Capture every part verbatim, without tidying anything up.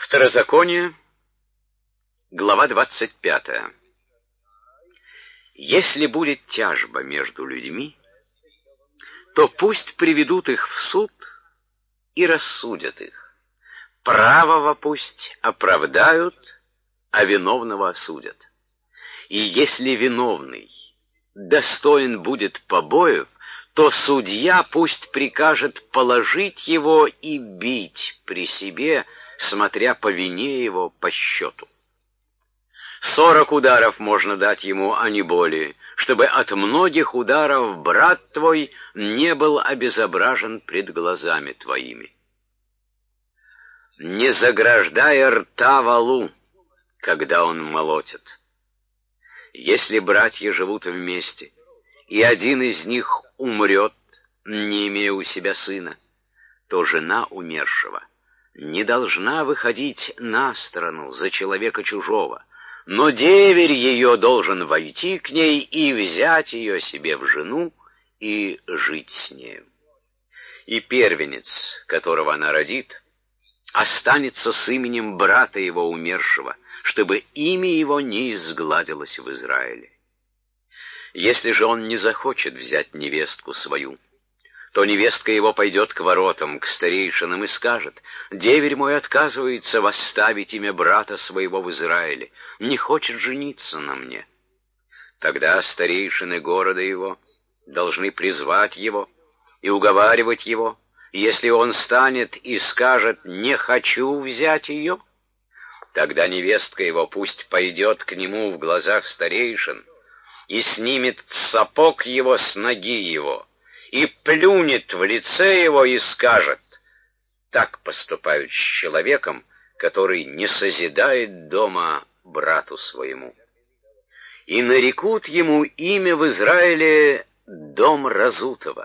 Второзаконие, глава двадцать пятая. Если будет тяжба между людьми, то пусть приведут их в суд и рассудят их. Правого пусть оправдают, а виновного осудят. И если виновный достоин будет побоев, то судья пусть прикажет положить его и бить при себе, смотря по вине его по счету. Сорок ударов можно дать ему, а не более, чтобы от многих ударов брат твой не был обезображен пред глазами твоими. Не заграждай рта волу, когда он молотит. Если братья живут вместе, и один из них умрет, не имея у себя сына, то жена умершего не должна выходить на сторону за человека чужого, но деверь ее должен войти к ней и взять ее себе в жену и жить с нею. И первенец, которого она родит, останется с именем брата его умершего, чтобы имя его не изгладилось в Израиле. Если же он не захочет взять невестку свою, то невестка его пойдет к воротам, к старейшинам и скажет: «Деверь мой отказывается восставить имя брата своего в Израиле, не хочет жениться на мне». Тогда старейшины города его должны призвать его и уговаривать его. Если он станет и скажет: «Не хочу взять ее», тогда невестка его пусть пойдет к нему в глазах старейшин и снимет сапог его с ноги его, и плюнет в лице его и скажет: «Так поступают с человеком, который не созидает дома брату своему». И нарекут ему имя в Израиле «Дом разутого».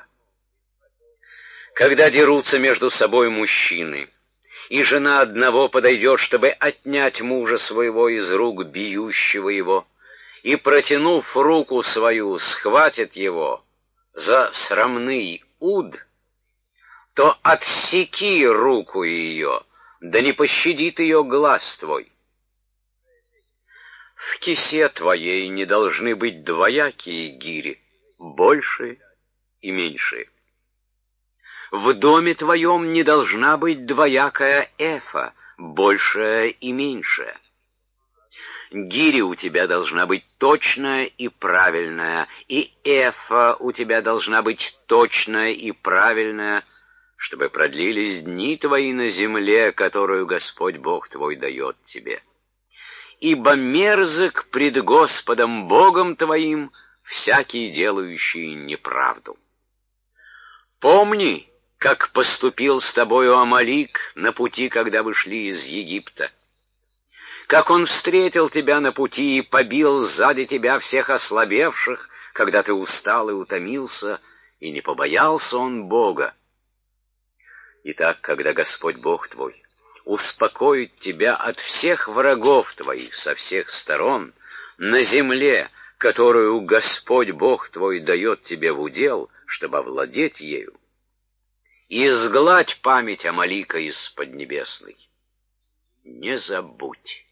Когда дерутся между собой мужчины, и жена одного подойдет, чтобы отнять мужа своего из рук бьющего его, и, протянув руку свою, схватит его за срамный уд, то отсеки руку ее, да не пощадит ее глаз твой. В кисе твоей не должны быть двоякие гири, большие и меньшие. В доме твоем не должна быть двоякая эфа, большая и меньшая. Гири у тебя должна быть точная и правильная, и эфа у тебя должна быть точная и правильная, чтобы продлились дни твои на земле, которую Господь Бог твой дает тебе. Ибо мерзок пред Господом Богом твоим всякий делающий неправду. Помни, как поступил с тобою Амалик на пути, когда вы шли из Египта, как он встретил тебя на пути и побил сзади тебя всех ослабевших, когда ты устал и утомился, и не побоялся он Бога. Итак, когда Господь Бог твой успокоит тебя от всех врагов твоих со всех сторон на земле, которую Господь Бог твой дает тебе в удел, чтобы овладеть ею, изгладь память Амалика из Поднебесной. Не забудь.